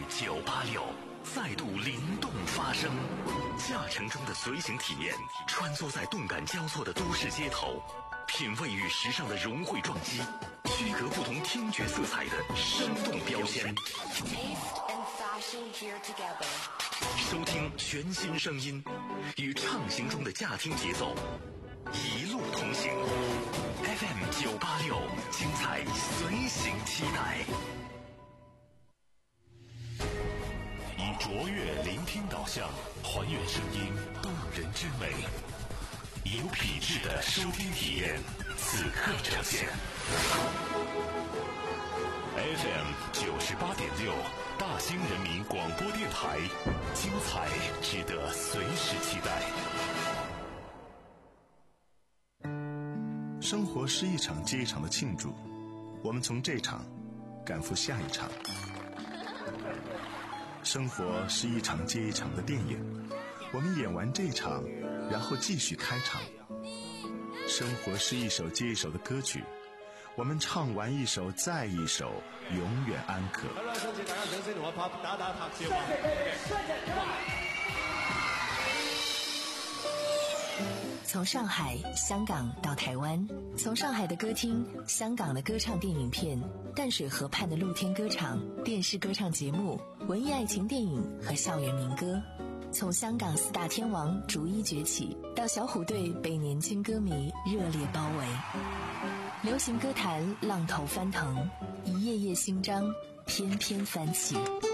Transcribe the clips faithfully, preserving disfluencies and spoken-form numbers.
九八六再度灵动发声，驾乘中的随行体验，穿梭在动感交错的都市街头，品味与时尚的融汇撞击，区隔不同听觉色彩的生动标签。收听全新声音，与畅行中的驾听节奏，一路同行。F M 九八六，精彩随行期待。以卓越聆听导向，还原声音动人之美，以有品质的收听体验，此刻呈现。F M 九十八点六，大兴人民广播电台，精彩值得随时期待。 生活是一场接一场的庆祝，我们从这场赶赴下一场。生活是一场接一场的电影，我们演完这场，然后继续开场。生活是一首接一首的歌曲，我们唱完一首再一首，永远安可。 从上海、香港到台湾，从上海的歌厅、香港的歌唱电影片、淡水河畔的露天歌场、电视歌唱节目、文艺爱情电影和校园民歌，从香港四大天王逐一崛起，到小虎队被年轻歌迷热烈包围，流行歌坛浪头翻腾，一页页新章翩翩翻起。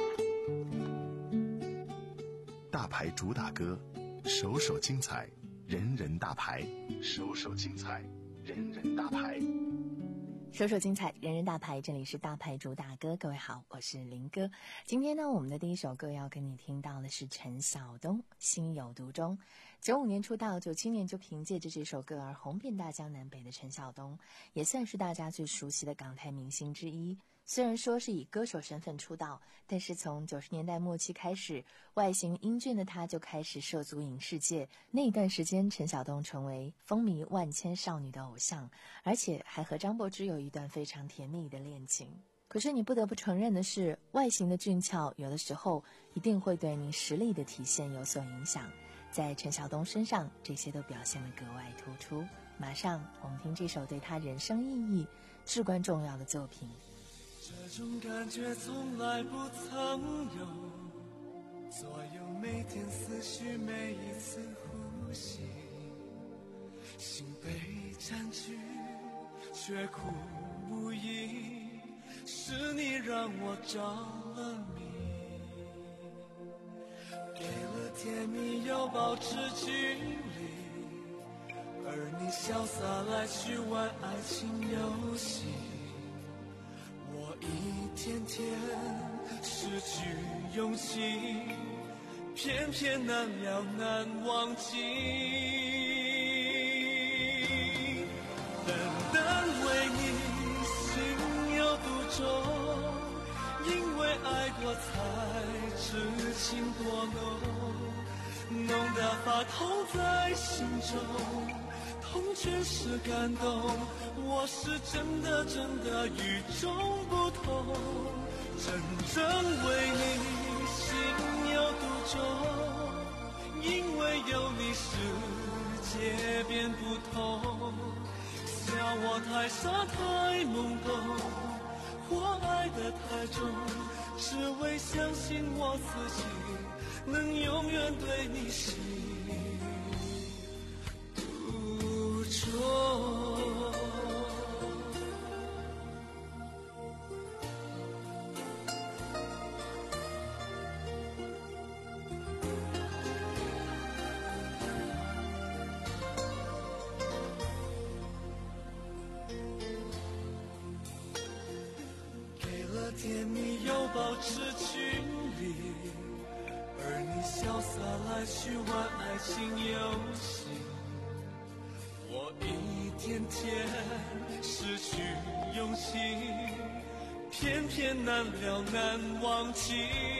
大牌主打歌，首首精彩，人人大牌，首首精彩，人人大牌， 首首精彩，人人大牌。这里是大牌主打歌，各位好，我是林哥。今天呢，我们的第一首歌要跟你听到的是陈晓东《心有独钟》。九五年出道，九七年就凭借着这首歌而红遍大江南北的陈晓东，也算是大家最熟悉的港台明星之一。虽然说是以歌手身份出道，但是从九十年代末期开始，外形英俊的他就开始涉足影视界。那一段时间，陈晓东成为风靡万千少女的偶像，而且还和张柏芝有一段非常甜蜜的恋情。可是你不得不承认的是，外形的俊俏有的时候一定会对你实力的体现有所影响。在陈晓东身上，这些都表现得格外突出。马上我们听这首对他人生意义至关重要的作品。 这种感觉从来不曾有，左右每天思绪，每一次呼吸，心被占据却苦无依，是你让我着了迷，给了甜蜜又保持距离，而你潇洒来去玩爱情游戏，我一天天失去勇气，偏偏难了难忘记。单单为你心有独钟，因为爱过才知情多浓，浓得发痛在心中，痛却是感动，我是真的真的与众不同，真正为你心有独钟，因为有你世界变不同，笑我太傻太懵懂，我爱得太重，只为相信我自己能永远对你心给了甜蜜又保持距离，而你潇洒来去玩爱情游戏，我一天天失去勇气，偏偏难了难忘记。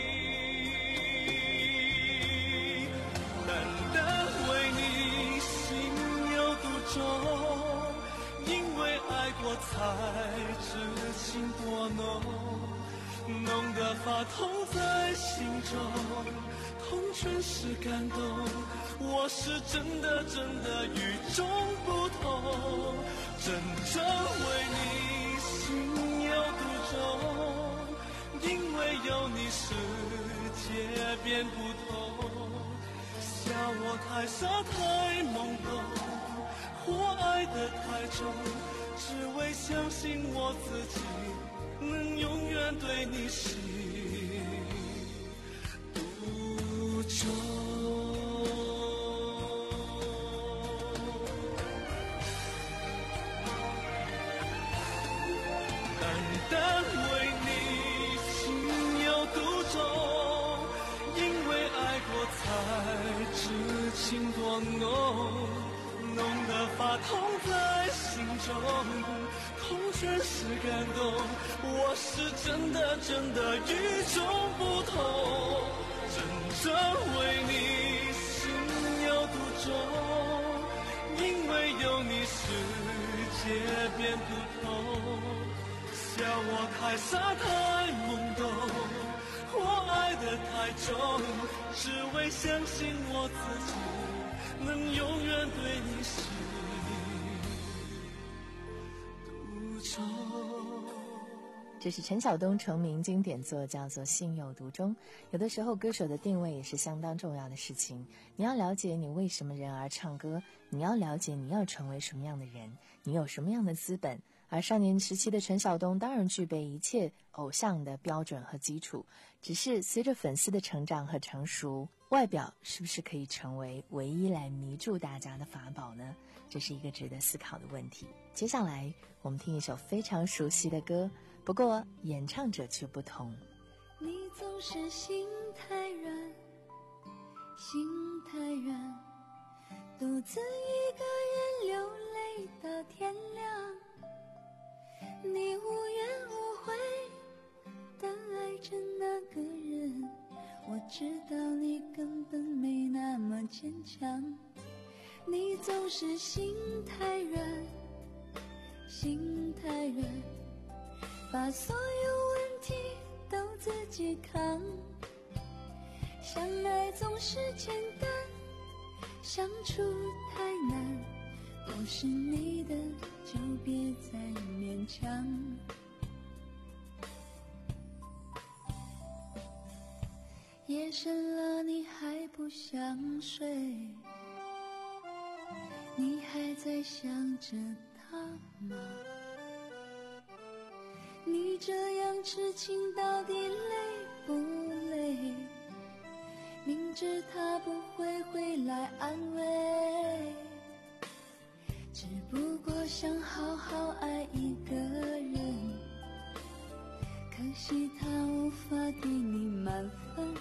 单单为你心有独钟，因为爱过才知情多浓，浓得法痛在心中，痛全是感动。我是真的真的与众不同，真正为你心有独钟，因为有你世界变不同。笑我太傻太懵懂，或爱得太重，只为相信我自己能永远对你心独钟。单单为你情有独钟，因为爱过才知情多浓，浓得发痛在心中，痛全是感动。我是真的真的与众不同，真正为你心有独钟，因为有你世界变不同。笑我太傻太懵懂，我爱得太重，只为相信我自己能永远对你心独钟。 这是陈晓东成名经典作，叫做《心有独钟》。有的时候歌手的定位也是相当重要的事情，你要了解你为什么人而唱歌，你要了解你要成为什么样的人，你有什么样的资本。而少年时期的陈晓东当然具备一切偶像的标准和基础，只是随着粉丝的成长和成熟，外表是不是可以成为唯一来迷住大家的法宝呢？这是一个值得思考的问题。接下来我们听一首非常熟悉的歌，不过演唱者却不同。 你总是心太软，心太软，独自一个人流泪到天亮。你无怨无悔地爱着那个人，我知道你根本没那么坚强。你总是心太软，心太软，把所有问题都自己扛。相爱总是简单，相处太难，不是你的就别再勉强。夜深了你还不想睡，你还在想着他吗？你这样痴情到底累不累？明知他不会回来安慰，只不过想好好爱一个人，可惜他无法给你满分，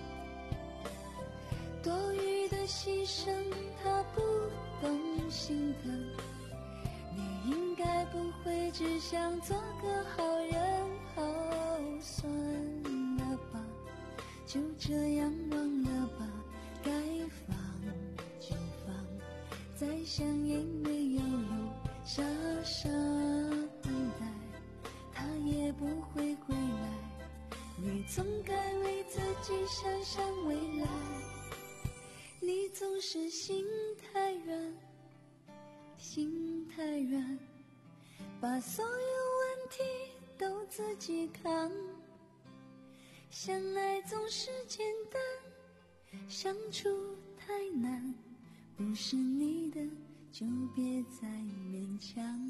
多余的牺牲他不懂心疼。你应该不会只想做个好人，哦，算了吧，就这样忘了吧，该放就放，再想也没有用，傻傻等待，他也不会回来。你总该为自己想想未来，你总是心太软，心太软，把所有问题都自己扛。相爱总是简单，相处太难，不是你的就别再勉强。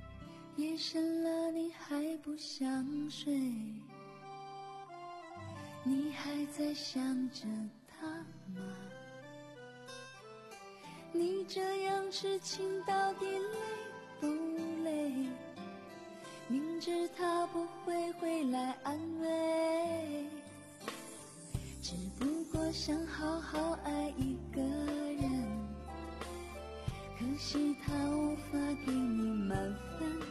夜深了你还不想睡， 你还在想着他吗？你这样痴情到底累不累？明知他不会回来安慰，只不过想好好爱一个人，可惜他无法给你满分，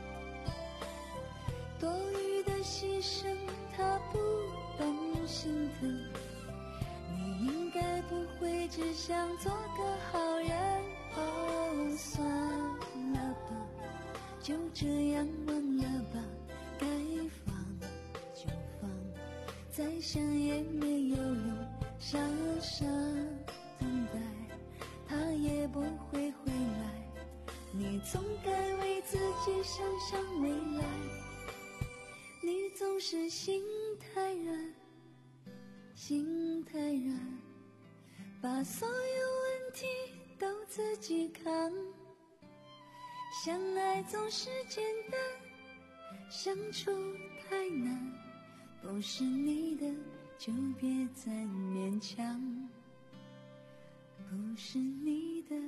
多余的牺牲他不懂心疼，你应该不会只想做个好人。哦，算了吧，就这样忘了吧，该放就放，再想也没有用，傻傻等待他也不会回来，你总该为自己想想未来，你总是心太软，心太软，把所有问题都自己扛，相爱总是简单，相处太难，不是你的就别再勉强，不是你的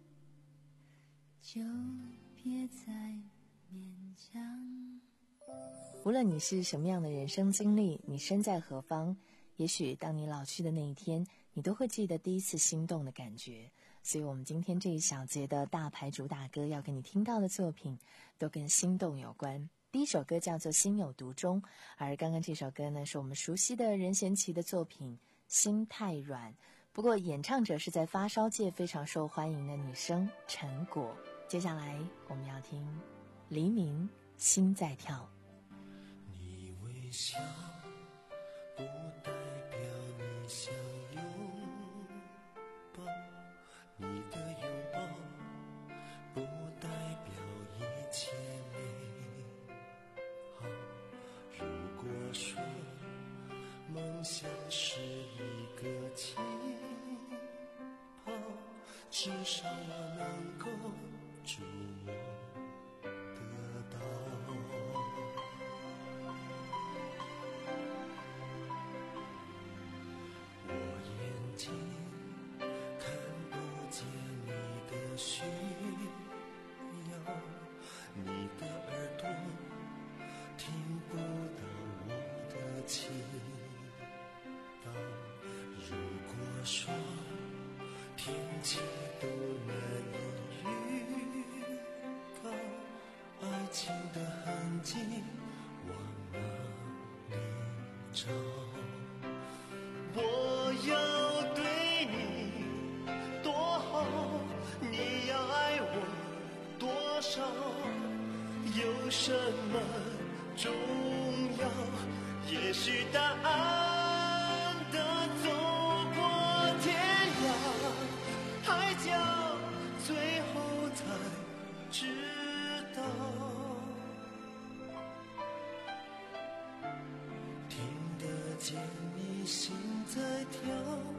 就别再勉强。 无论你是什么样的人生经历，你身在何方，也许当你老去的那一天，你都会记得第一次心动的感觉。所以我们今天这一小节的大牌主打歌要给你听到的作品都跟心动有关。第一首歌叫做《心有独钟》，而刚刚这首歌呢是我们熟悉的任贤齐的作品《心太软》，不过演唱者是在发烧界非常受欢迎的女生陈果。接下来我们要听黎明《心在跳》。 你微笑不代表你想拥抱，你的拥抱不代表一切美好。如果说梦想是一个气泡，至少我能够触摸得到。我眼睛看不见你的需要，你的耳朵听不到我的祈祷。如果说天气都难以预告，爱情的痕迹往哪里找？我要对你多好，你要爱我多少？有什么重要？也许答案的走过天涯海角，最后才知道。听得见你心在跳，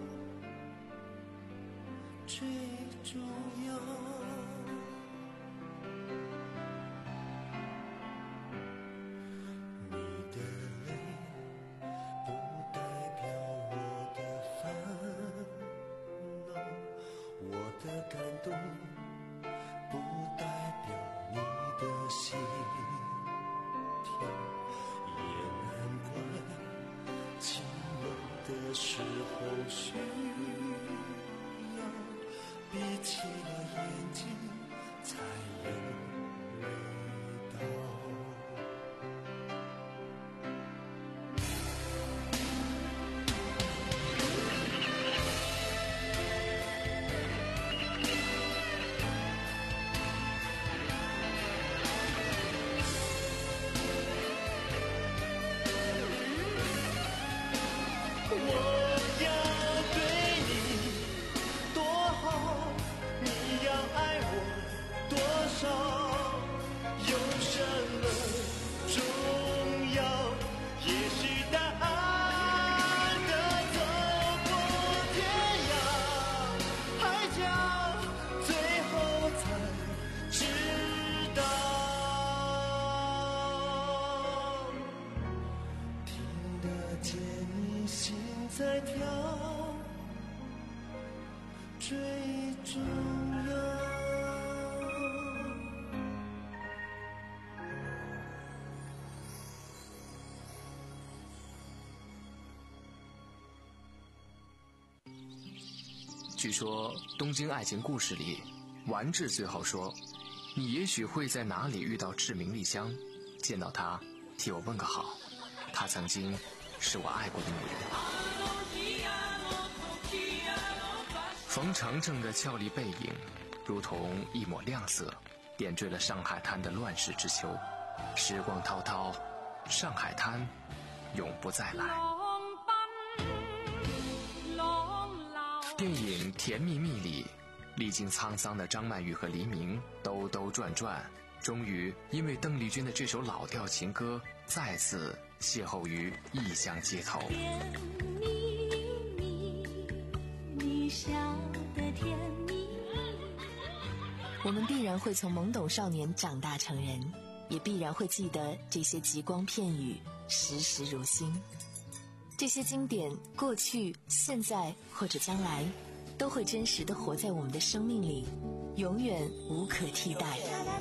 最重要。你的泪不代表我的烦恼，我的感动不代表你的心跳，也难怪寂寞的时候需要闭起了眼睛才有味道。我要对你多好，你要爱我多少？有什么重要？也许答案的走过天涯海角，最后才知道。听得见你心在跳，最重要。 据说《东京爱情故事》里，丸治最后说：“你也许会在哪里遇到志明丽香，见到她，替我问个好。她曾经是我爱过的女人。”冯程程的俏丽背影，如同一抹亮色，点缀了上海滩的乱世之秋。时光滔滔，上海滩永不再来。电影《甜蜜蜜》里，历经沧桑的张曼玉和黎明兜兜转转，终于因为邓丽君的这首老调情歌，再次邂逅于异乡街头。 甜蜜蜜，你笑得甜蜜。 我们必然会从懵懂少年长大成人，也必然会记得这些极光片语，时时如新。这些经典，过去、现在或者将来，都会真实地活在我们的生命里，永远无可替代。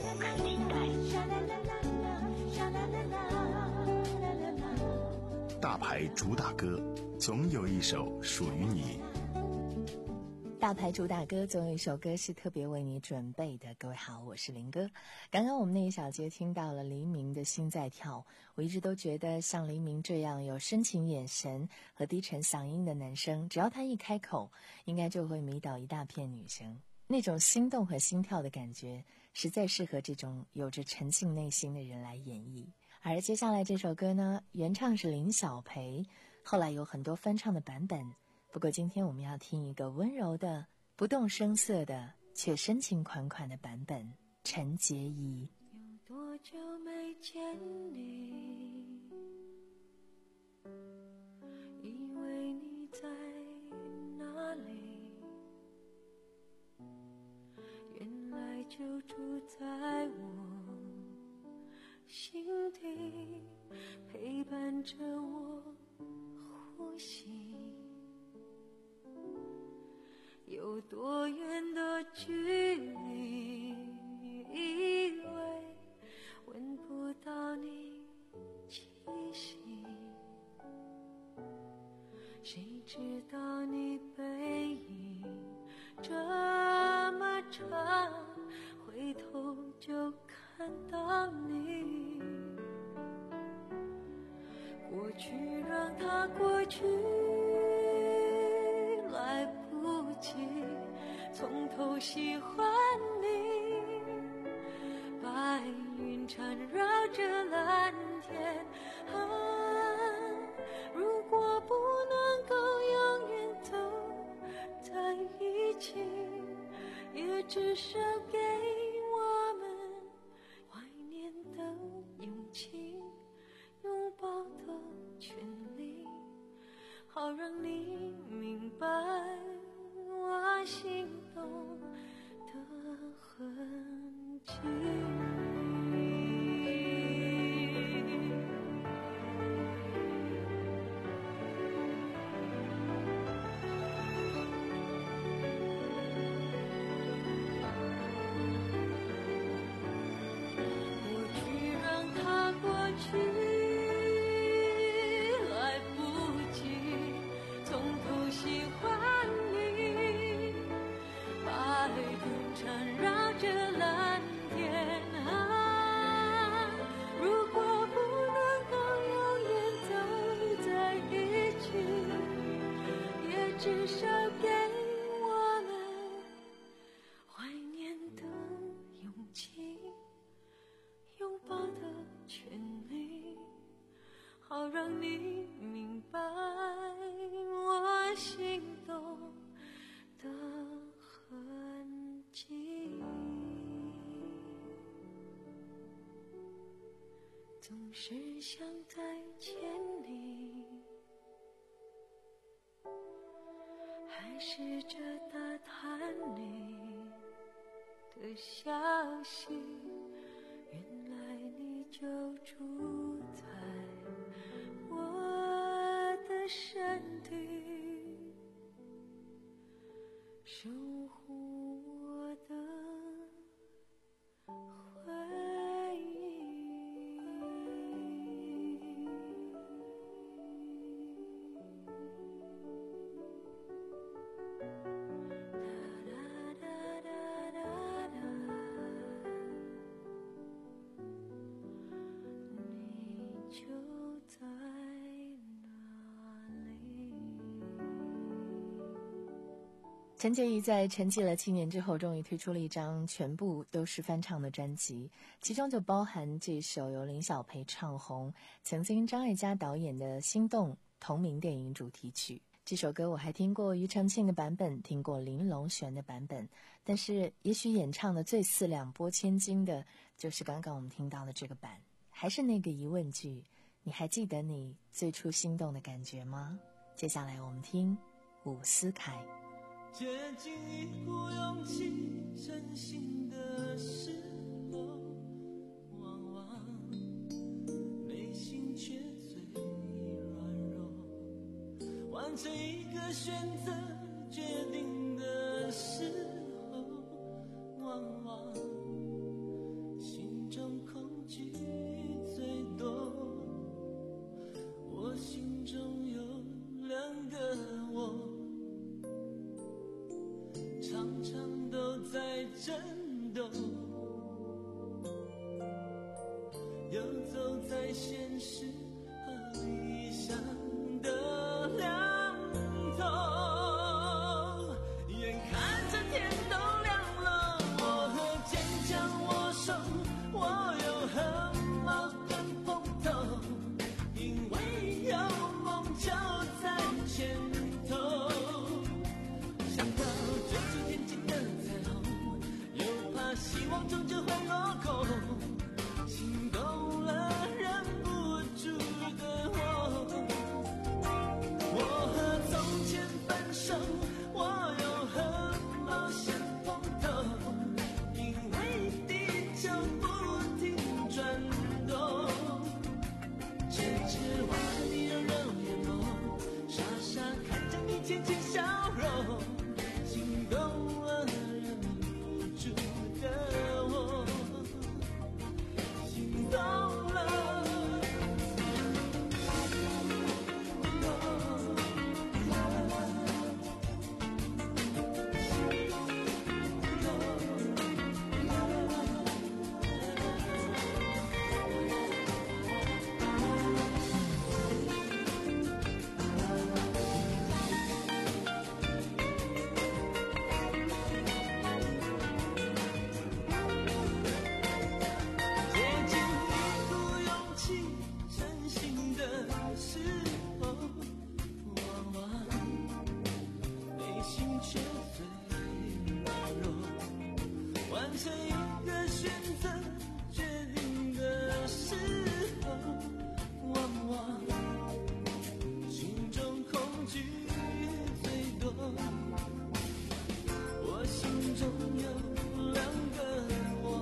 大牌主打歌，总有一首属于你。 大牌主打歌总有一首歌是特别为你准备的。各位好，我是林哥。刚刚我们那一小节听到了黎明的心在跳，我一直都觉得像黎明这样有深情眼神和低沉嗓音的男生，只要他一开口，应该就会迷倒一大片女生。那种心动和心跳的感觉，实在适合这种有着沉静内心的人来演绎。而接下来这首歌呢，原唱是林小培，后来有很多翻唱的版本。不过今天我们要听一个温柔的、不动声色的，却深情款款的版本，陈洁仪。 有多久没见你，以为你在哪里，原来就住在我心底，陪伴着我呼吸。有多远的距离，以为闻不到你气息，谁知道你背影这么长，回头就看到你。过去让它过去，来不及从头喜欢你。白云缠绕着蓝天，啊，如果不能够永远走在一起，也至少给我们怀念的勇气，拥抱的权利，好让你明白我心动的痕迹。至少给我们怀念的勇气，拥抱的权利，好让你明白我心动的痕迹。总是想再见你，还试着打探你的消息，原来你就住在我的身陈洁仪在沉寂了七年之后，终于推出了一张全部都是翻唱的专辑，其中就包含这首由林小培唱红、曾经张艾嘉导演的《心动》同名电影主题曲。这首歌我还听过庾澄庆的版本，听过林隆璇的版本，但是也许演唱的最四两拨千斤的，就是刚刚我们听到的这个版。还是那个疑问句，你还记得你最初心动的感觉吗？接下来我们听伍思凯。 接近一股勇气，真心的时候，往往内心却最软弱。完成一个选择决定的时候，往往心中恐惧最多。我心中有两个我，常常都在争斗，游走在现实和理想的两头，眼看着天都亮了，我和坚强握手，我又和矛盾碰头，因为有梦就在前头，想要追逐天际的彩虹，又怕希望终究会落空，心动了忍不住的我，我和从前分手，我又和冒险碰头，因为地球不停转动，却只望着你揉揉眼眸，傻傻看着你浅浅笑容，心动了忍不住的我，心动了。接近一股勇气，真心的时候，往往内心却最软弱。完成一个选择决定的时候，往往心中恐惧最多。我心中有两个我，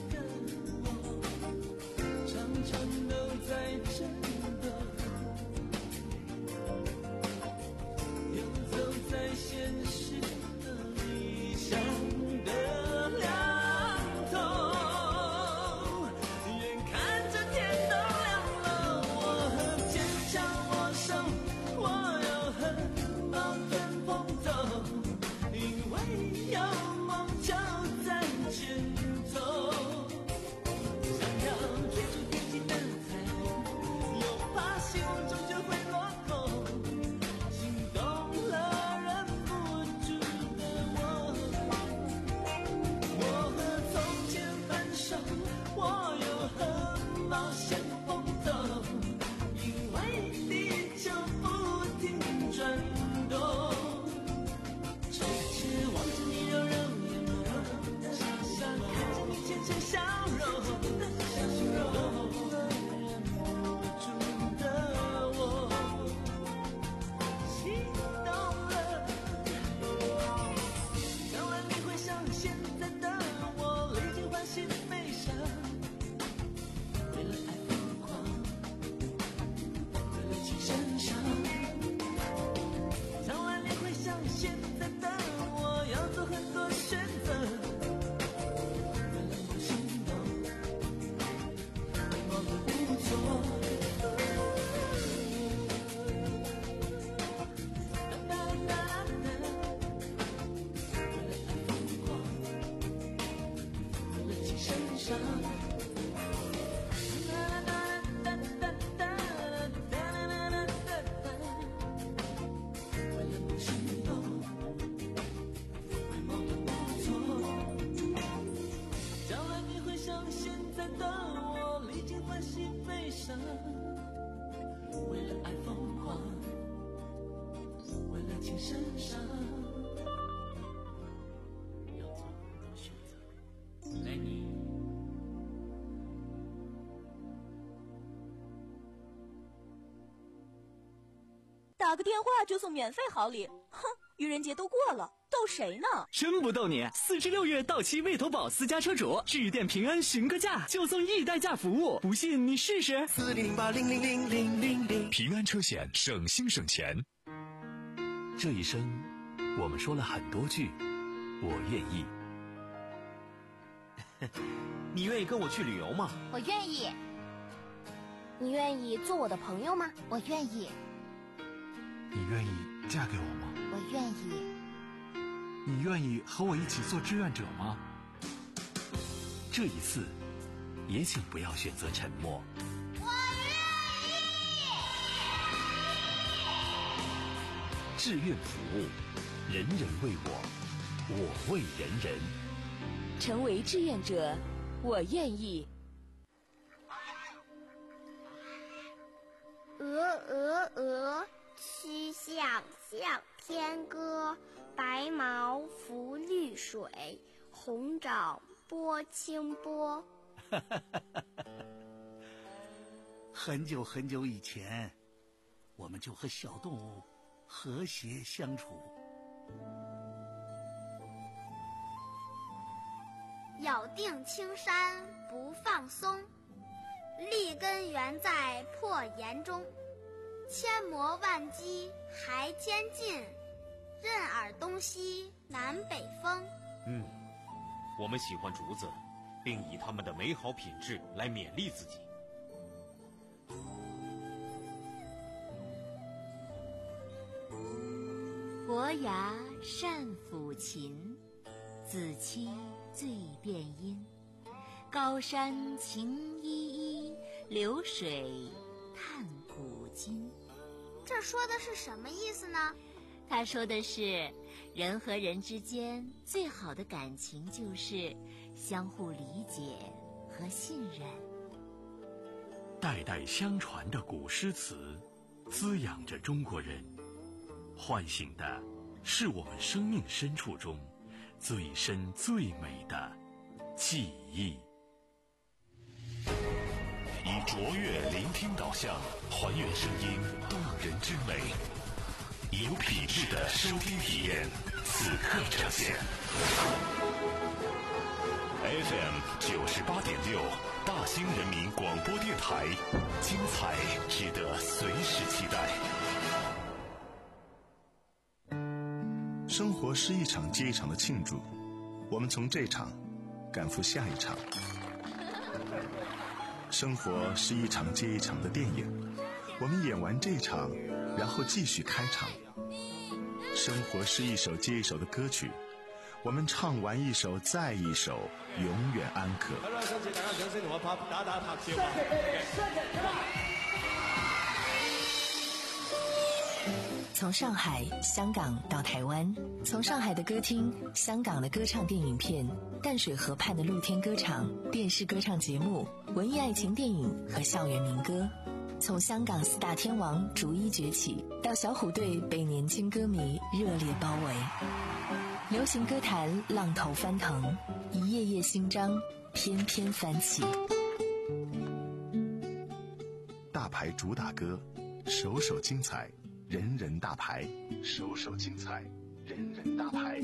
常常都在争斗，游走在现实和理想的两头，眼看着天都亮了，我和坚强握手，我又和矛盾碰头，因为有梦就在前头，想要追逐天际的彩虹，又怕希望终究会落空，心动了忍不住的我，我和从前分手，我又和冒险碰头，因为地球不停转动，却只望着你揉揉眼眸，傻傻看着你浅浅笑容，心动了忍不住的我，心动了。将来你会像现在的我，历经欢喜悲伤，为了爱疯狂，为了情深伤。将来你会像现在的我，要做很多选择，为了我心动，我的不错。哒哒哒哒，为了爱疯狂，为了情深伤。哒哒哒哒哒哒哒哒哒，为了我心动。 情身上，要做更多选择。来你。 打个电话就送免费好礼，哼！愚人节都过了，逗谁呢？ 真不逗你！四至六月到期未投保私家车主，致电平安询个价，就送一代驾服务，不信你试试。 四零零八零零零零零零。 平安车险，省心省钱。这一生，我们说了很多句“我愿意”。 你愿意跟我去旅游吗？ 我愿意。你愿意做我的朋友吗？我愿意。 你愿意嫁给我吗？ 我愿意。 你愿意和我一起做志愿者吗？ 这一次，也请不要选择沉默。 我愿意。 志愿服务，人人为我，我为人人。 成为志愿者，我愿意。 鹅鹅鹅，曲项向天歌。白毛浮绿水，红掌拨清波。 很久很久以前，我们就和小动物和谐相处。 咬定青山不放松，立根原在破岩中。千磨万击还坚劲，任尔东西南北风。 嗯，我们喜欢竹子，并以它们的美好品质来勉励自己。 伯牙善抚琴，子期最辨音。高山晴依依，流水叹古今。 这说的是什么意思呢？ 他说的是，人和人之间最好的感情就是相互理解和信任。 代代相传的古诗词，滋养着中国人，唤醒的是我们生命深处中最深最美的记忆。以卓越聆听导向，还原声音动人之美。有品质的收听体验，此刻呈现。F M 九十八点六，大兴人民广播电台，精彩值得随时期待。 生活是一场接一场的庆祝，我们从这场赶赴下一场。生活是一场接一场的电影，我们演完这场，然后继续开场。生活是一首接一首的歌曲，我们唱完一首再一首，永远安可。 从上海、香港到台湾，从上海的歌厅、香港的歌唱电影片、淡水河畔的露天歌场、电视歌唱节目、文艺爱情电影和校园民歌，从香港四大天王逐一崛起，到小虎队被年轻歌迷热烈包围，流行歌坛浪头翻腾，一页页新章翩翩翻起。 大牌主打歌，首首精彩，人人大牌，首首精彩，人人大牌。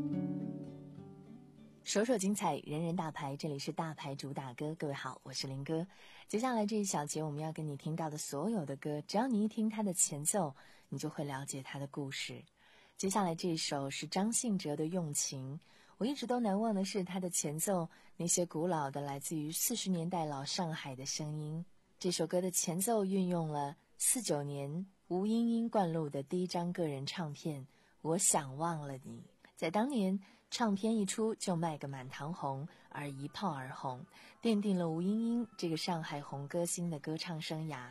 首首精彩，人人大牌，这里是大牌主打歌。各位好，我是林哥。接下来这一小节我们要跟你听到的所有的歌，只要你一听它的前奏，你就会了解它的故事。接下来这一首是张信哲的《用情》，我一直都难忘的是它的前奏，那些古老的来自于四十年代老上海的声音。这首歌的前奏运用了四九年吴英英灌录的第一张个人唱片《我想忘了你》，在当年唱片一出就卖个满堂红，而一炮而红，奠定了吴英英这个上海红歌星的歌唱生涯。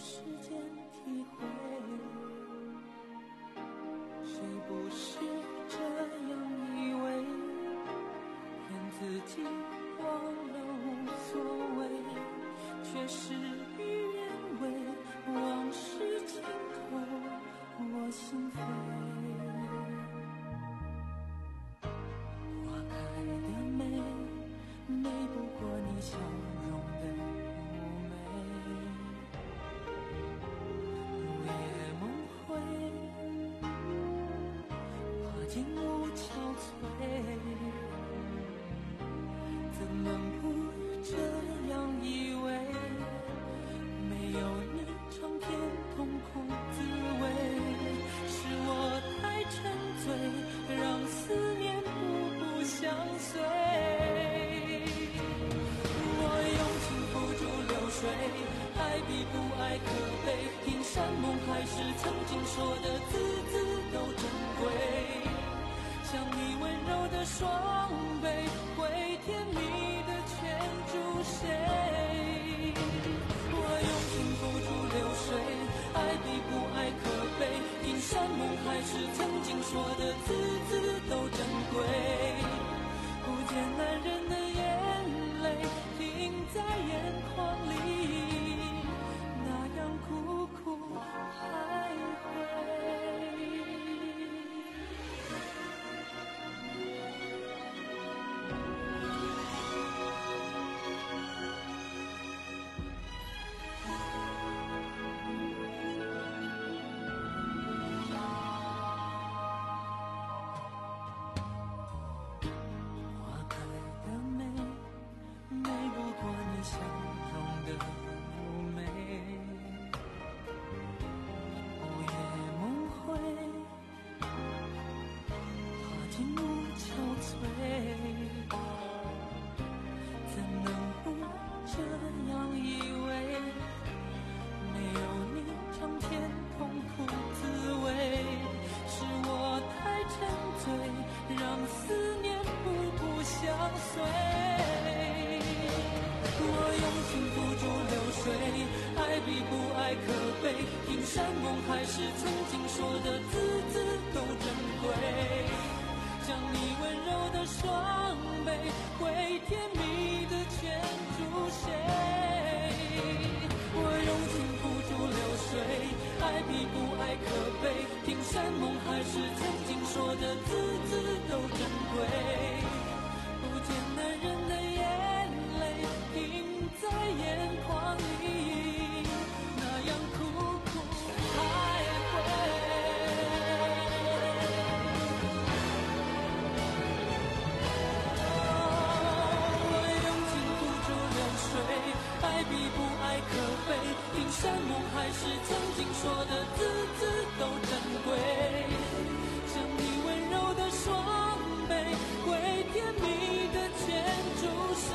时间体会，谁不是这样以为，骗自己忘了无所谓，却事与愿违，往事尽头我心扉。花开的美，美不过你笑容的妩媚，午夜梦回，花间无憔悴，怎能不这样以为，没有你尝遍痛苦滋味，是我太沉醉，让思念步步相随。我用情付诸流水，爱比不爱可悲，听山盟海誓曾经说的字字都珍贵，像你温柔的双臂，会甜蜜的牵住谁。我用情付诸流水，爱比不爱可悲，听山盟海誓曾经说的字字都珍贵，不见男人的眼泪停在眼眶里，那样苦苦徘徊。花开的美，美不过你笑容的妩媚，午夜梦回，花间无憔悴，怎能不这样以为，没有你尝遍痛苦滋味，是我太沉醉，让思念步步相随。我用情付诸流水，爱比不爱可悲，听山盟海誓曾经说的字字都珍贵，将你温柔的双臂，会甜蜜的牵住谁。我用情付诸流水，爱比不爱可悲，听山盟海誓曾经说的字字都珍贵，不见男人的眼泪停在眼眶里，那样苦苦徘徊。我用情付诸流水，爱比不爱可悲，听山盟海誓曾经说的字字都珍贵，像你温柔的双臂，会甜蜜的牵住谁。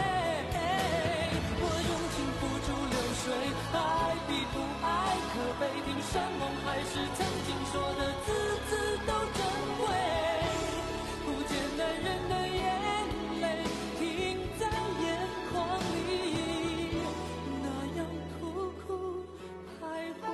我用情付诸流水，爱比不爱可悲，听山盟海誓曾经说的字字都珍贵，不见男人的眼泪停在眼眶里，那样苦苦徘徊。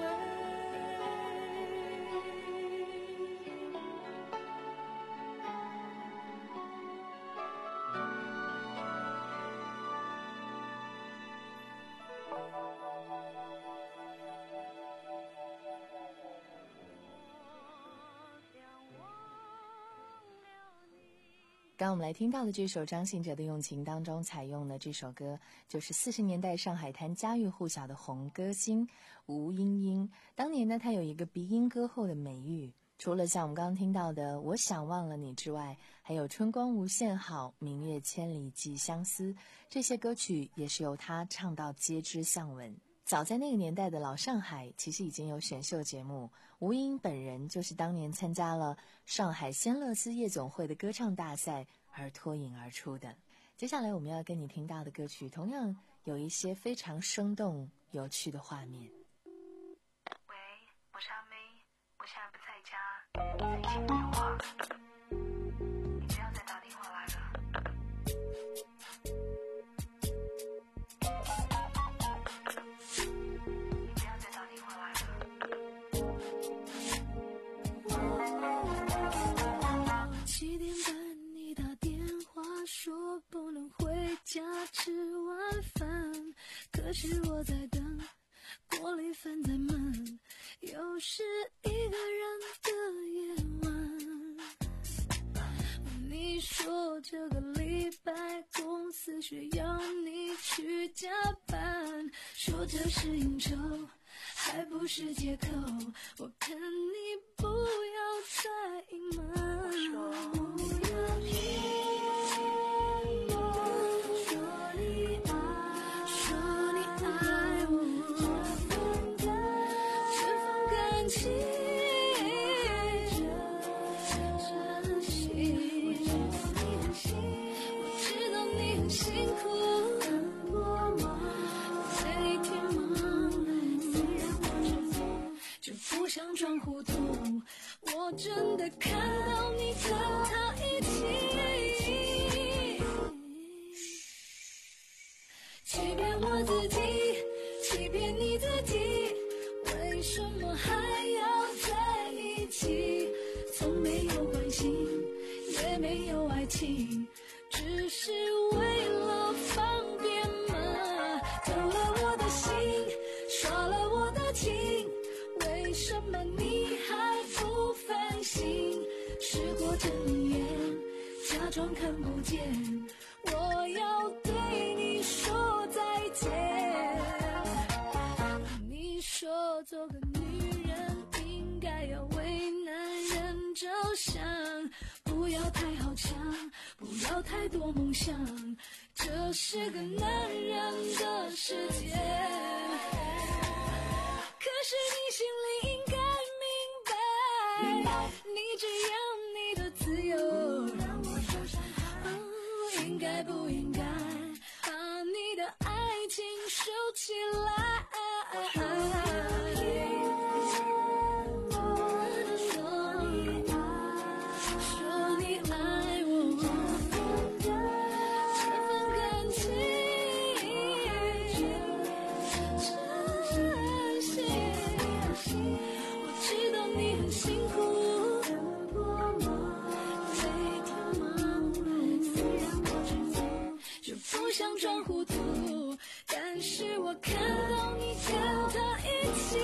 刚我们来听到的这首张信哲的《用情》当中采用的这首歌，就是四十年代上海滩家喻户晓的红歌星吴莺莺。当年呢，她有一个鼻音歌后的美誉，除了像我们刚刚听到的《我想忘了你》之外，还有《春光无限好》《明月千里寄相思》，这些歌曲也是由她唱到皆知巷闻。早在那个年代的老上海，其实已经有选秀节目，吴莺本人就是当年参加了上海仙乐丝夜总会的歌唱大赛而脱颖而出的。接下来我们要跟你听到的歌曲，同样有一些非常生动有趣的画面。 喂，我是阿妹，我现在不在家，在接电话，你不要再打电话来了。你不要再是一个人的夜晚。你说这个礼拜公司需要你去加班，说这是应酬还不是借口，我看你不要再隐瞒。不要骗我，说你爱，说你爱我，这份感情，真心。我知道你很辛苦，每天忙碌，虽然我知道就不想装糊涂，我真的看到你跟他一起欺骗我自己，欺骗你自己，为什么还要在一起？从没有关心，也没有爱情，只是为了方便嘛。偷了我的心，耍了我的情，为什么你还不反省？时过境迁，假装看不见，我要对你说再见。你说做个女人应该要为男人着想，不要太好强，不要太多梦想，这是个男人的世界。可是你心里应该明白，你只要你的自由，让我受伤害，哦，应该不应该把你的爱情收起来？想装糊涂，但是我看到你跟他一起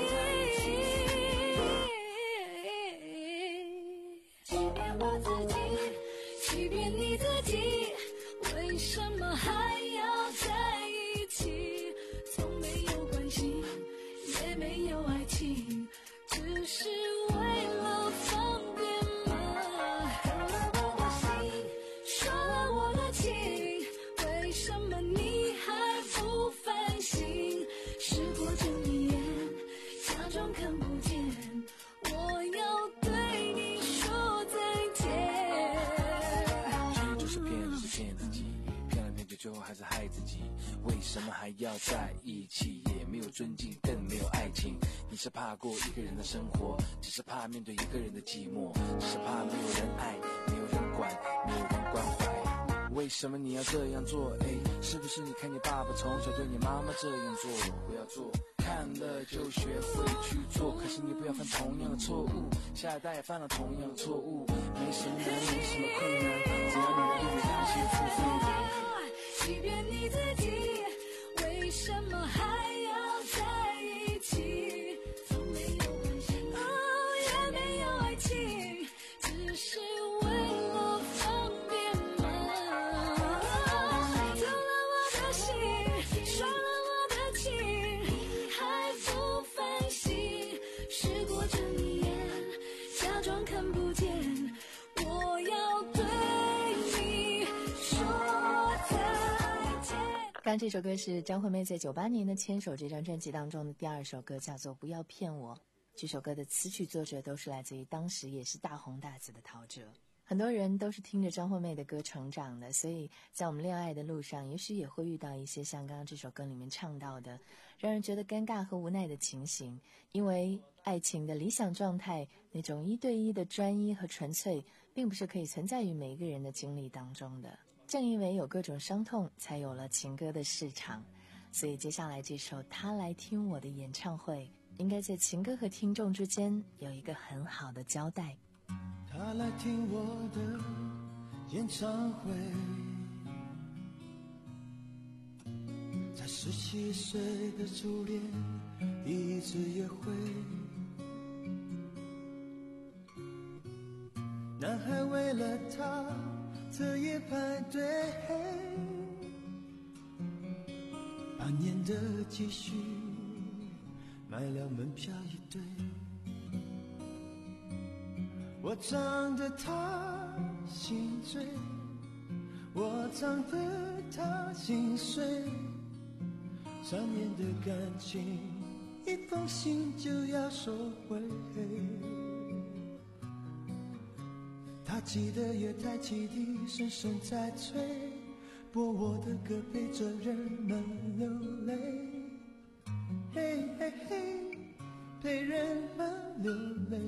欺骗我自己，欺骗你自己，为什么还要在一起？从没有关系，也没有爱情，只是为了方便嘛。偷了我的心，耍了我的情，为什么你还不反省？时过境迁，假装看不见，我要对你说再见。 骗就是骗，是骗自己，骗了骗就最后还是害自己。为什么还要在一起？也没有尊敬，更没有爱情。你是怕过一个人的生活，只是怕面对一个人的寂寞，只是怕没有人爱，没有人管，没有人关怀。为什么你要这样做？哎，是不是你看你爸爸从小对你妈妈这样做？不要做，看了就学会去做。可是你不要犯同样的错误，下一代也犯了同样的错误。没什么难，没什么困难，只要你愿意让心付费。 欺骗你自己，为什么还要在一起？从没有关系，哦，也没有爱情，只是为了方便嘛。偷了我的心，耍了我的情，还不反省。时过境迁，假装看不见，我要对你说再见。 刚这首歌是张惠妹在九八年的《牵手》这张专辑当中的第二首歌，叫做《不要骗我》。这首歌的词曲作者都是来自于当时也是大红大紫的陶喆。很多人都是听着张惠妹的歌成长的，所以在我们恋爱的路上，也许也会遇到一些像刚刚这首歌里面唱到的，让人觉得尴尬和无奈的情形。因为爱情的理想状态，那种一对一的专一和纯粹，并不是可以存在于每一个人的经历当中的。正因为有各种伤痛，才有了情歌的市场。所以接下来这首《他来听我的演唱会》，应该在情歌和听众之间有一个很好的交代。 他来听我的演唱会，在十七岁的初恋第一次约会， 孩为了他彻夜排队，半年的积蓄买了门票一对。我唱得他心醉，我唱得他心碎，三年的感情一封信就要收回。他记得月台汽笛声声在催，播我的歌陪着人们流泪，嘿嘿嘿，陪人们流泪。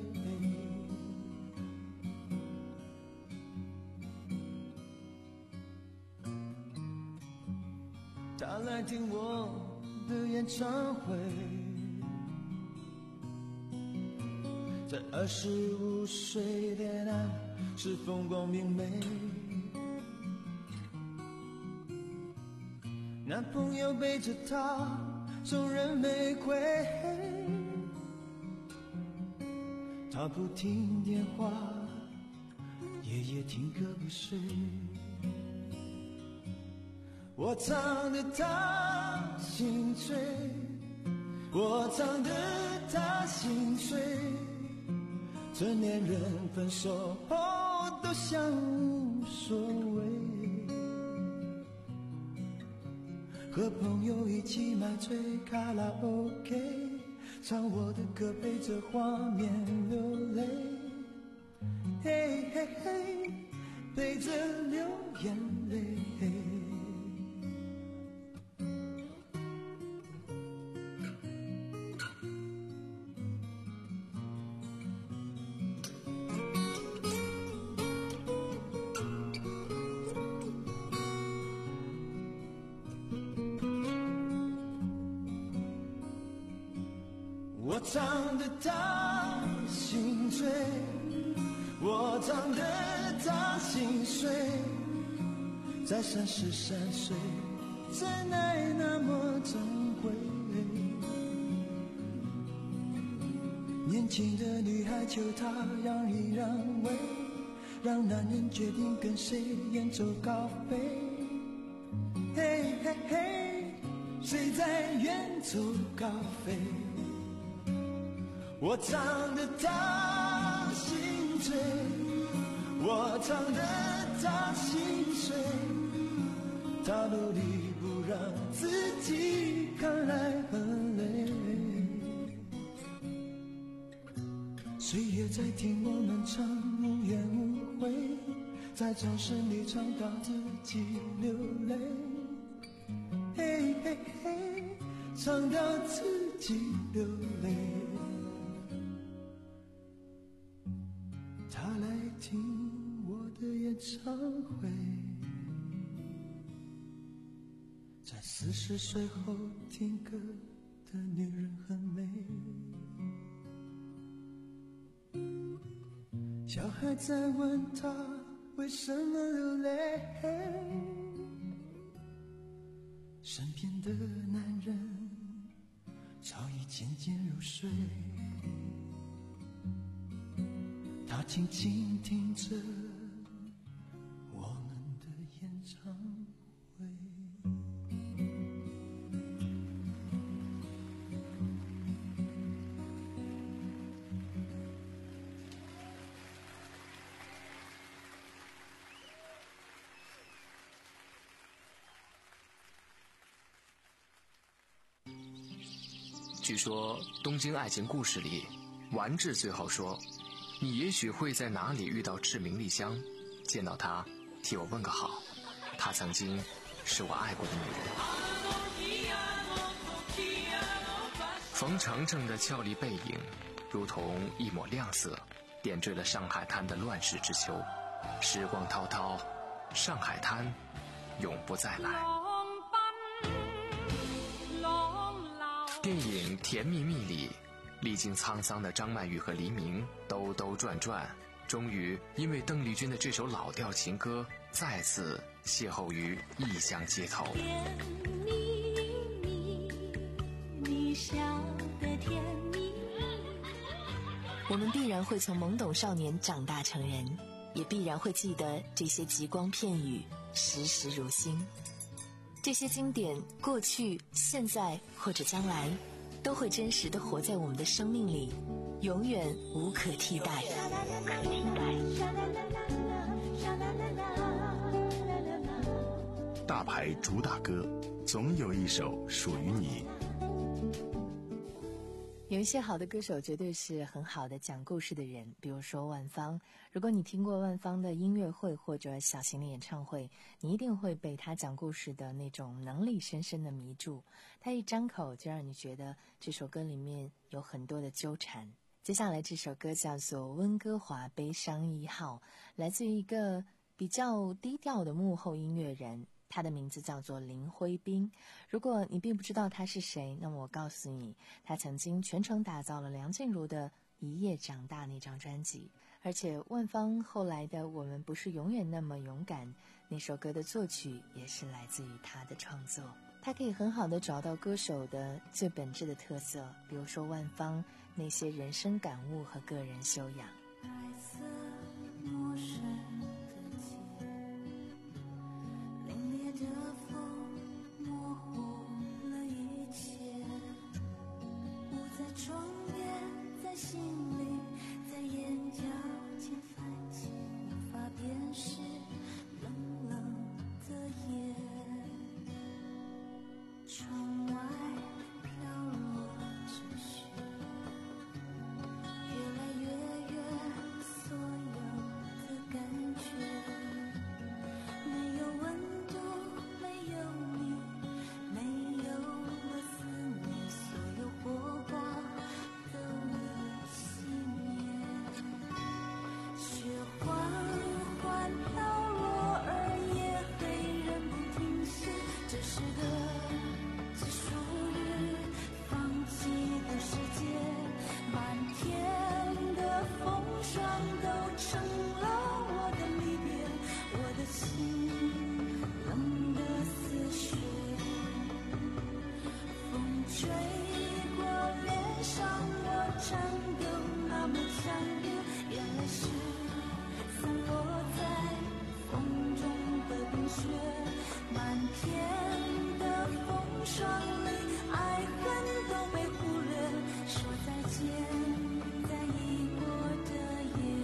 他来听我的演唱会，在二十五岁恋爱是风光明媚，男朋友背着她送人玫瑰，她不听电话，夜夜听歌不睡。我唱得她心醉，我唱得她心碎，成年人分手后都像无所谓，和朋友一起买醉卡拉 OK， 唱我的歌陪着画面流泪，嘿嘿嘿，陪着流眼泪。我唱得她心醉，我唱得她心碎，在三十三岁，真爱那么珍贵。年轻的女孩求他让一让位，让男人决定跟谁远走高飞。嘿嘿嘿，谁在远走高飞？我唱得她心醉，我唱得她心碎，她努力不让自己看来很累。岁月在听我们唱无怨无悔，在掌声里唱到自己流泪，嘿嘿嘿，唱到自己流泪。他来听我的演唱会，在四十岁后听歌的女人很美。小孩在问他为什么流泪，身边的男人早已渐渐入睡，他静静听着我们的演唱会。 据说《东京爱情故事》里，丸治最后说：“你也许会在哪里遇到志明丽香，见到她，替我问个好。她曾经是我爱过的女人。”冯程程的俏丽背影，如同一抹亮色，点缀了上海滩的乱世之秋。时光滔滔，上海滩永不再来。电影《甜蜜蜜》里，历经沧桑的张曼玉和黎明兜兜转转，终于因为邓丽君的这首老调情歌，再次邂逅于异乡街头。 甜蜜蜜，你笑得甜蜜蜜。 我们必然会从懵懂少年长大成人， 也必然会记得这些极光片语，时时如新。这些经典，过去、现在或者将来，都会真实地活在我们的生命里，永远无可替代。 大牌主打歌，总有一首属于你。 有一些好的歌手绝对是很好的讲故事的人，比如说万芳。如果你听过万芳的音乐会或者小型的演唱会，你一定会被他讲故事的那种能力深深的迷住。他一张口就让你觉得这首歌里面有很多的纠缠。接下来这首歌叫做《温哥华悲伤一号》，来自于一个比较低调的幕后音乐人，他的名字叫做林辉斌。如果你并不知道他是谁，那么我告诉你，他曾经全程打造了梁静茹的《一夜长大》那张专辑，而且万芳后来的《我们不是永远那么勇敢》那首歌的作曲也是来自于他的创作。他可以很好的找到歌手的最本质的特色，比如说万芳那些人生感悟和个人修养。 白色陌生的街，凛冽的风模糊了一切，雾在窗边，在心里，在眼角间泛起，无法辨识冷冷的夜。窗外飘落着雪，越来越远，所有的感觉没有温度，没有你，没有了思念，所有火花都已熄灭。雪缓缓飘落，而夜黑人不停歇，这是个只属于放弃的世界，满天的风霜都成了我的离别，我的心冷得似雪，风吹过脸上，我颤抖那么强烈，眼泪是散落在风中的冰雪，满天的风霜里，爱恨都被忽略，说再见，在已过的夜。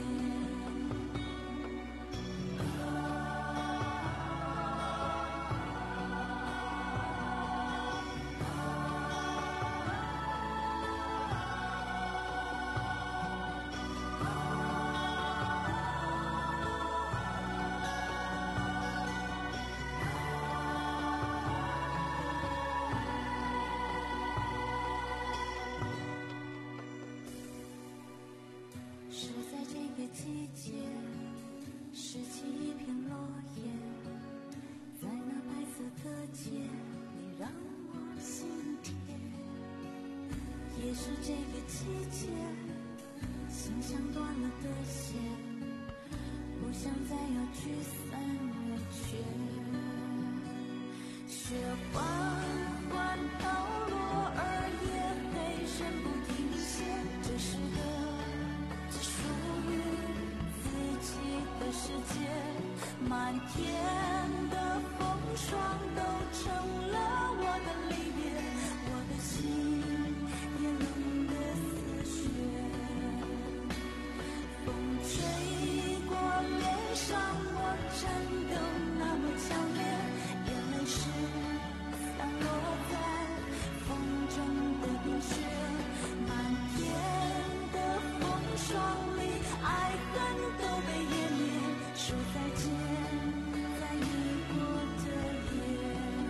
是在这个季节，拾起一片落叶，在那白色的街，你让我心甜。也是这个季节，心像断了的线，不想再要聚散了却。雪缓缓飘落，而夜黑人不停歇，这是个只属于自己的世界，满天的风霜都成了我的离别，我的心也冷得似雪，风吹过脸上，我颤抖那么强烈，眼泪是散落在风中的冰雪，满天的风霜里，爱恨都被湮灭，说再见，在已过的夜。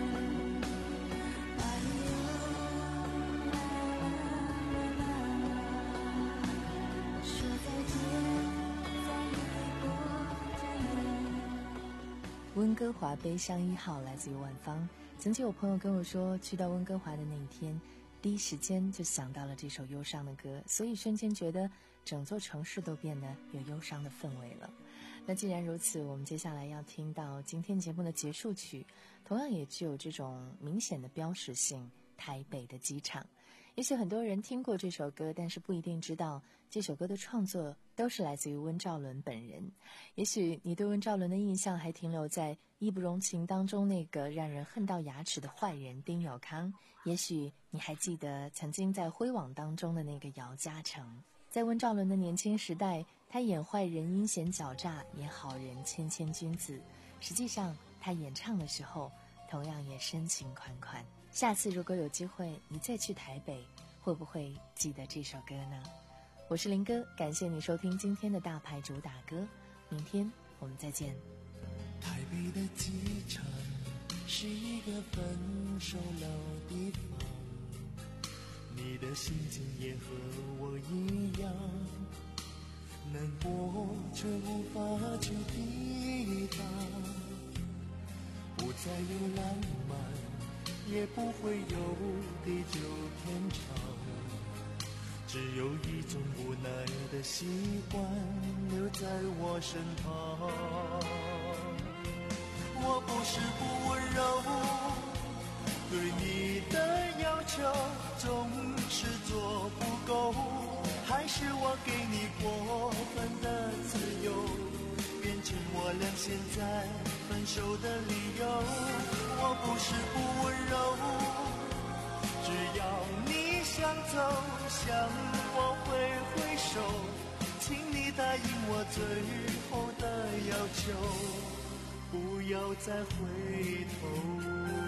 哎呦，啦啦啦啦，说再见，在已过的夜。 温哥华悲伤一号来自于万芳。曾经有朋友跟我说，去到温哥华的那一天，第一时间就想到了这首忧伤的歌，所以瞬间觉得整座城市都变得有忧伤的氛围了。那既然如此，我们接下来要听到今天节目的结束曲，同样也具有这种明显的标识性，台北的机场。 也许很多人听过这首歌，但是不一定知道这首歌的创作都是来自于温兆伦本人。也许你对温兆伦的印象还停留在《义不容情》当中那个让人恨到牙齿的坏人丁有康，也许你还记得曾经在《灰网》当中的那个姚嘉诚。在温兆伦的年轻时代，他演坏人阴险狡诈，演好人谦谦君子。实际上他演唱的时候同样也深情款款。下次如果有机会你再去台北，会不会记得这首歌呢？我是林哥，感谢你收听今天的大牌主打歌，明天我们再见。 台北的机场是一个分手老地方，你的心情也和我一样，难过却无法去抵挡，不再有浪漫，也不会有地久天长，只有一种无奈的习惯留在我身旁。我不是不温柔，对你的要求总是做不够，还是我给你过分的自由，变成我俩现在分手的理由。我不是不温柔，只要你想走向我挥挥手，请你答应我最后的要求，不要再回头。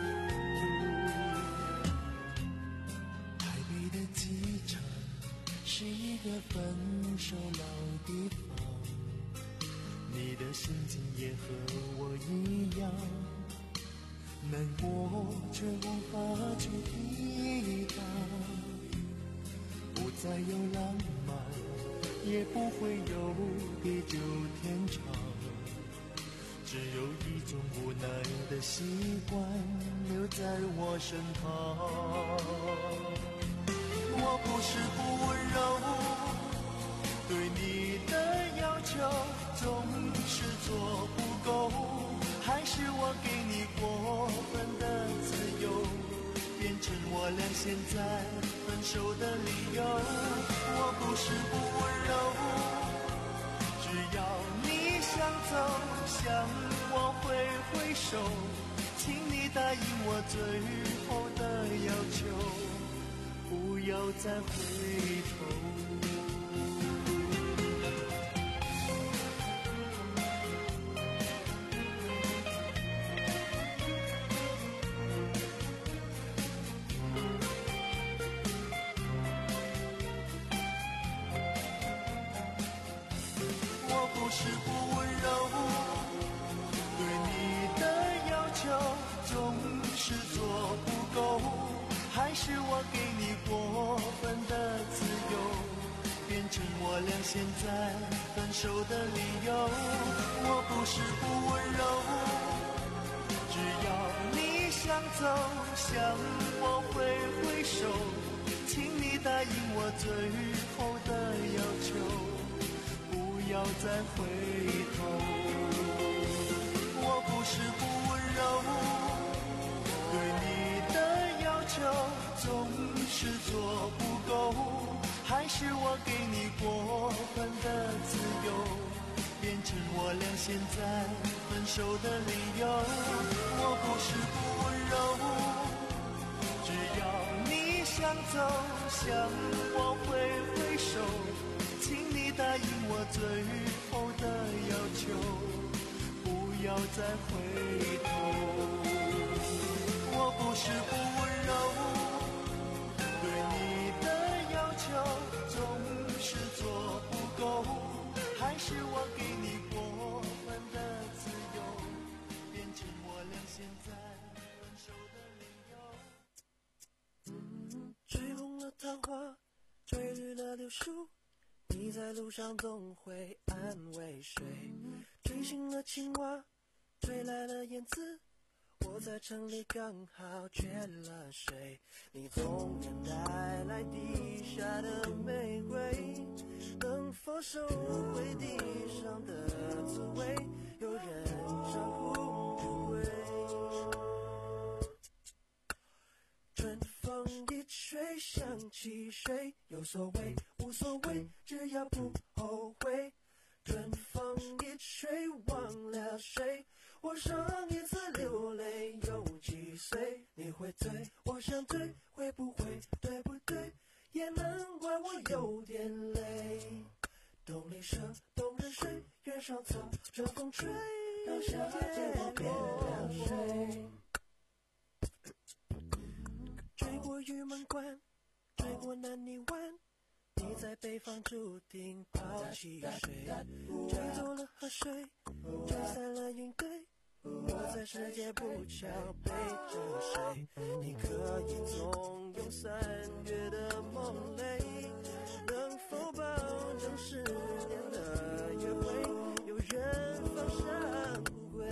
台北的机场是一个分手老地方，你的心情也和我一样，难过却无法去抵挡，不再有浪漫，也不会有地久天长，只有一种无奈的习惯留在我身旁。我不是不温柔，对你的要求总是做不够，还是我给你过分的自由，变成我俩现在分手的理由。我不是不温柔，只要你想走向我挥挥手，请你答应我最后的要求，不要再回头。我不是不温柔，对你的要求总是做不够，还是我给你过分的自由，变成我俩现在分手的理由。我不是不温柔，只要你想走向我挥挥手，请你答应我最后的要求，不要再回头。我不是不温柔，对你的要求总是做不够，还是我给你过分的自由，变成我俩现在分手的理由。我不是不温柔，只要你想走向我挥挥手，请你答应我最后的要求，不要再回头。我不是不温柔，对你的要求总是做不够，还是我给你过分的自由，变成我俩现在分手的理由。 吹红了桃花，吹绿了柳树，你在路上总会安慰谁？吹醒了青蛙，吹来了燕子，我在城里刚好缺了水。你从远带来地下的玫瑰，能否收回地上的滋味？有人伤忽无悔。春风一吹想起谁，有所谓无所谓，只要不后悔。春风一吹忘了谁，我上一次流泪有几岁？你会对我想对，会不会对不对？也难怪我有点累。东篱舍，东人水，原上草，这风吹，让夏天我变了谁？追过玉门关，追过南泥湾，你在北方注定抛弃谁？追走了河水，追散了云堆，我在世界不桥背着谁？你可以纵容三月的梦泪，能否保证十年的约会有人放闪归？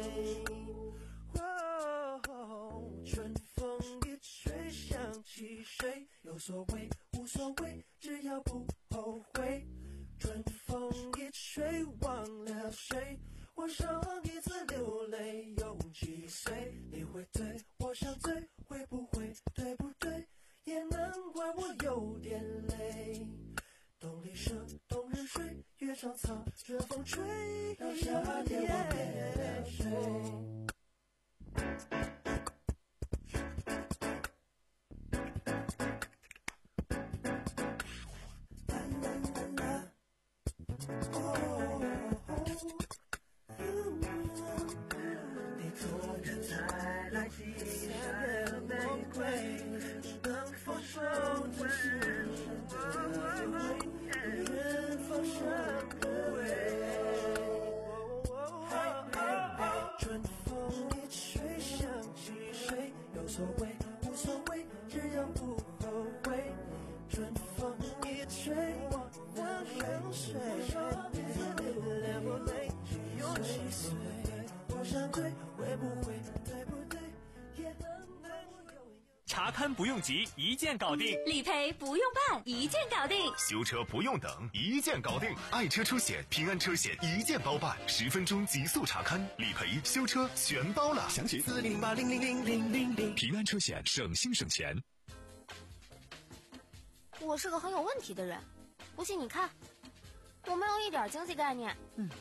哦，春风一吹想起谁，有所谓无所谓，只要不后悔。春风一吹忘了谁，我上一次流泪有几岁？你会对我想醉，会不会对不对？也难怪我有点累。东篱舍，东人水，月上草，这风吹，让夏天我变了谁？你昨天才来记下的玫瑰，能否守着世上的约会，有人放闪归？春风一吹想起谁，有所谓无所谓，只要不后悔。春风一吹忘了谁，两不泪有几岁？我想对，会不会对不对？也难怪我有查勘不用急，一键搞定； 理赔不用办，一键搞定； 修车不用等，一键搞定。爱车出险，平安车险一键包办，十分钟极速查勘、理赔、修车全包了。详情四零八零零零零零零。 平安车险，省心省钱。 我是个很有问题的人，不信你看，我没有一点经济概念。 嗯。